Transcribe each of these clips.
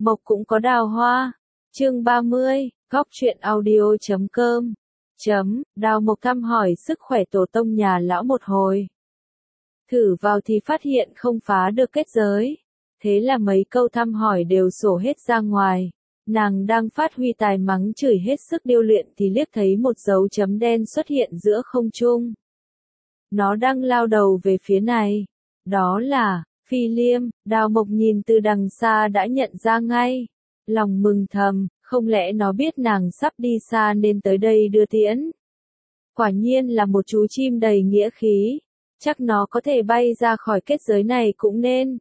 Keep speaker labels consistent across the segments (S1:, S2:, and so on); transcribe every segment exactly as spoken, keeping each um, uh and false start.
S1: Mộc cũng có đào hoa. Chương ba mươi, góc truyện audio chấm com. Chấm, Đào Mộc thăm hỏi sức khỏe tổ tông nhà lão một hồi. Thử vào thì phát hiện không phá được kết giới. Thế là mấy câu thăm hỏi đều sổ hết ra ngoài. Nàng đang phát huy tài mắng chửi hết sức điêu luyện thì liếc thấy một dấu chấm đen xuất hiện giữa không trung. Nó đang lao đầu về phía này. Đó là Phi Liêm. Đào Mộc nhìn từ đằng xa đã nhận ra ngay. Lòng mừng thầm, không lẽ nó biết nàng sắp đi xa nên tới đây đưa tiễn. Quả nhiên là một chú chim đầy nghĩa khí. Chắc nó có thể bay ra khỏi kết giới này cũng nên.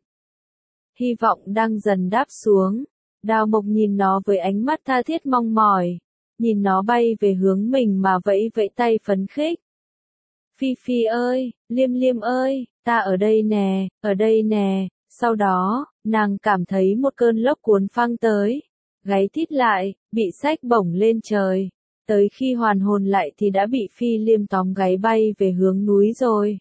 S1: Hy vọng đang dần đáp xuống. Đào Mộc nhìn nó với ánh mắt tha thiết mong mỏi. Nhìn nó bay về hướng mình mà vẫy vẫy tay phấn khích. Phi Phi ơi, Liêm Liêm ơi, ta ở đây nè, ở đây nè. Sau đó, nàng cảm thấy một cơn lốc cuốn phăng tới. Gáy thít lại, bị xách bổng lên trời. Tới khi hoàn hồn lại thì đã bị Phi Liêm tóm gáy bay về hướng núi rồi.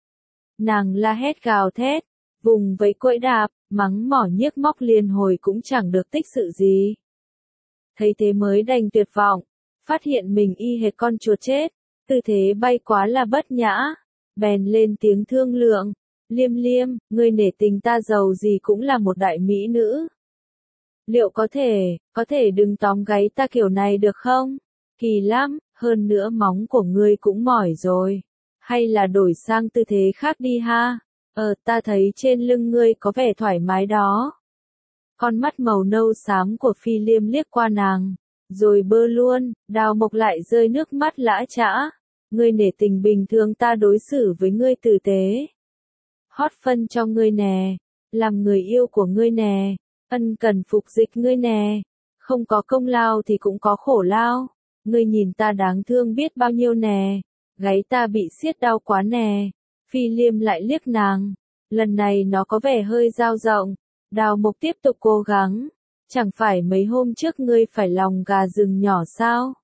S1: Nàng la hét gào thét, vùng vẫy quẫy đạp, mắng mỏ nhiếc móc liên hồi cũng chẳng được tích sự gì. Thấy thế mới đành tuyệt vọng, phát hiện mình y hệt con chuột chết, tư thế bay quá là bất nhã, bèn lên tiếng thương lượng, Liêm Liêm, ngươi nể tình ta giàu gì cũng là một đại mỹ nữ. Liệu có thể, có thể đừng tóm gáy ta kiểu này được không? Kỳ lắm, hơn nữa móng của ngươi cũng mỏi rồi. Hay là đổi sang tư thế khác đi ha? Ờ, ta thấy trên lưng ngươi có vẻ thoải mái đó. Con mắt màu nâu xám của Phi Liêm liếc qua nàng, rồi bơ luôn. Đào Mộc lại rơi nước mắt lã chã. Ngươi nể tình bình thường ta đối xử với ngươi tử tế. Hót phân cho ngươi nè, làm người yêu của ngươi nè, ân cần phục dịch ngươi nè. Không có công lao thì cũng có khổ lao. Ngươi nhìn ta đáng thương biết bao nhiêu nè. Gáy ta bị siết đau quá nè. Phi Liêm lại liếc nàng. Lần này nó có vẻ hơi dao rộng. Đào Mộc tiếp tục cố gắng. Chẳng phải mấy hôm trước ngươi phải lòng gà rừng nhỏ sao?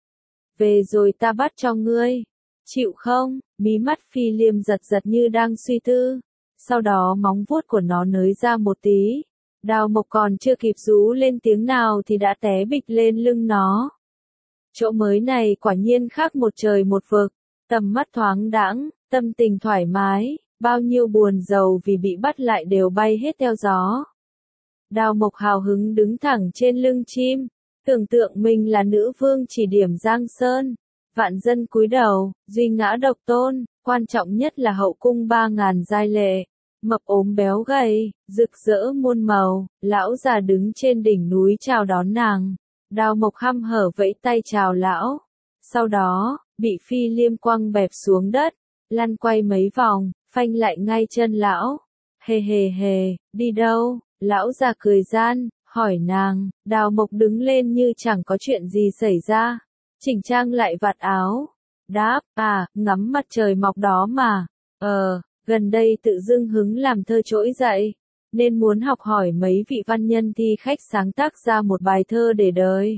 S1: Về rồi ta bắt cho ngươi. Chịu không? Mí mắt Phi Liêm giật giật như đang suy tư. Sau đó móng vuốt của nó nới ra một tí. Đào Mộc còn chưa kịp rú lên tiếng nào thì đã té bịch lên lưng nó. Chỗ mới này quả nhiên khác một trời một vực. Tầm mắt thoáng đãng, tâm tình thoải mái, bao nhiêu buồn rầu vì bị bắt lại đều bay hết theo gió. Đào Mộc hào hứng đứng thẳng trên lưng chim, tưởng tượng mình là nữ vương chỉ điểm Giang Sơn. Vạn dân cúi đầu, duy ngã độc tôn, quan trọng nhất là hậu cung ba ngàn giai lệ. Mập ốm béo gầy, rực rỡ muôn màu, lão già đứng trên đỉnh núi chào đón nàng. Đào Mộc hăm hở vẫy tay chào lão. Sau đó, bị Phi Liêm quăng bẹp xuống đất, lăn quay mấy vòng, phanh lại ngay chân lão. Hề hề hề, đi đâu? Lão già cười gian, hỏi nàng. Đào Mộc đứng lên như chẳng có chuyện gì xảy ra. Chỉnh trang lại vạt áo. Đáp, à, ngắm mặt trời mọc đó mà. Ờ, gần đây tự dưng hứng làm thơ trỗi dậy. Nên muốn học hỏi mấy vị văn nhân thi khách sáng tác ra một bài thơ để đời.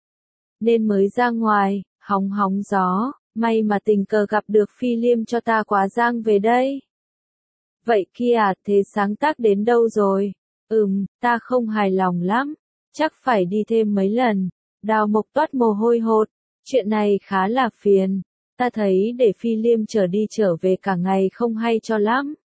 S1: Nên mới ra ngoài, hóng hóng gió, may mà tình cờ gặp được Phi Liêm cho ta quá giang về đây. Vậy kia, thế sáng tác đến đâu rồi? Ừm, ta không hài lòng lắm, chắc phải đi thêm mấy lần. Đào Mộc toát mồ hôi hột, chuyện này khá là phiền. Ta thấy để Phi Liêm trở đi trở về cả ngày không hay cho lắm.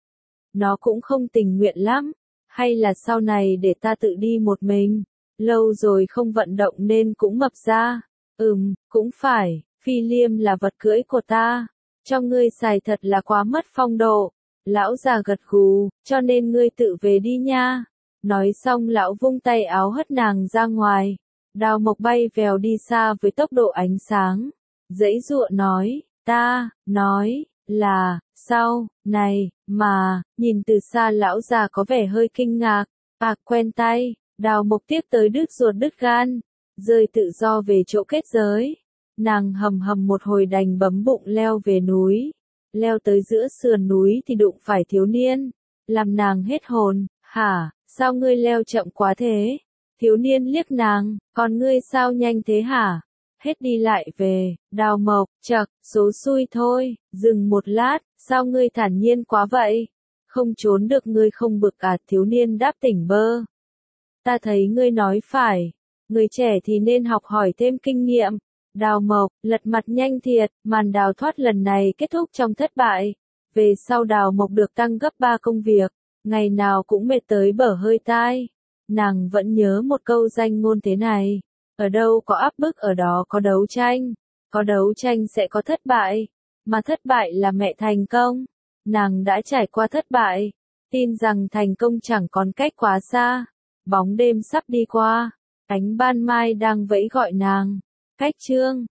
S1: Nó cũng không tình nguyện lắm, hay là sau này để ta tự đi một mình, lâu rồi không vận động nên cũng mập ra. Ừm, cũng phải, Phi Liêm là vật cưỡi của ta, cho ngươi xài thật là quá mất phong độ. Lão già gật gù, cho nên ngươi tự về đi nha. Nói xong lão vung tay áo hất nàng ra ngoài. Đào Mộc bay vèo đi xa với tốc độ ánh sáng. Giãy giụa nói, ta, nói, là, sao, này, mà, nhìn từ xa lão già có vẻ hơi kinh ngạc. À, quen tay. Đào Mộc tiếp tới đứt ruột đứt gan, rơi tự do về chỗ kết giới. Nàng hầm hầm một hồi đành bấm bụng leo về núi. Leo tới giữa sườn núi thì đụng phải thiếu niên. Làm nàng hết hồn, hả, sao ngươi leo chậm quá thế? Thiếu niên liếc nàng, còn ngươi sao nhanh thế hả? Hết đi lại về, Đào Mộc, chậc, số xui thôi, dừng một lát, sao ngươi thản nhiên quá vậy? Không trốn được ngươi không bực à? Thiếu niên đáp tỉnh bơ. Ta thấy ngươi nói phải. Người trẻ thì nên học hỏi thêm kinh nghiệm. Đào Mộc, lật mặt nhanh thiệt, màn đào thoát lần này kết thúc trong thất bại. Về sau Đào Mộc được tăng gấp ba công việc, ngày nào cũng mệt tới bở hơi tai. Nàng vẫn nhớ một câu danh ngôn thế này, ở đâu có áp bức ở đó có đấu tranh, có đấu tranh sẽ có thất bại, mà thất bại là mẹ thành công. Nàng đã trải qua thất bại, tin rằng thành công chẳng còn cách quá xa. Bóng đêm sắp đi qua, ánh ban mai đang vẫy gọi nàng. Cách chương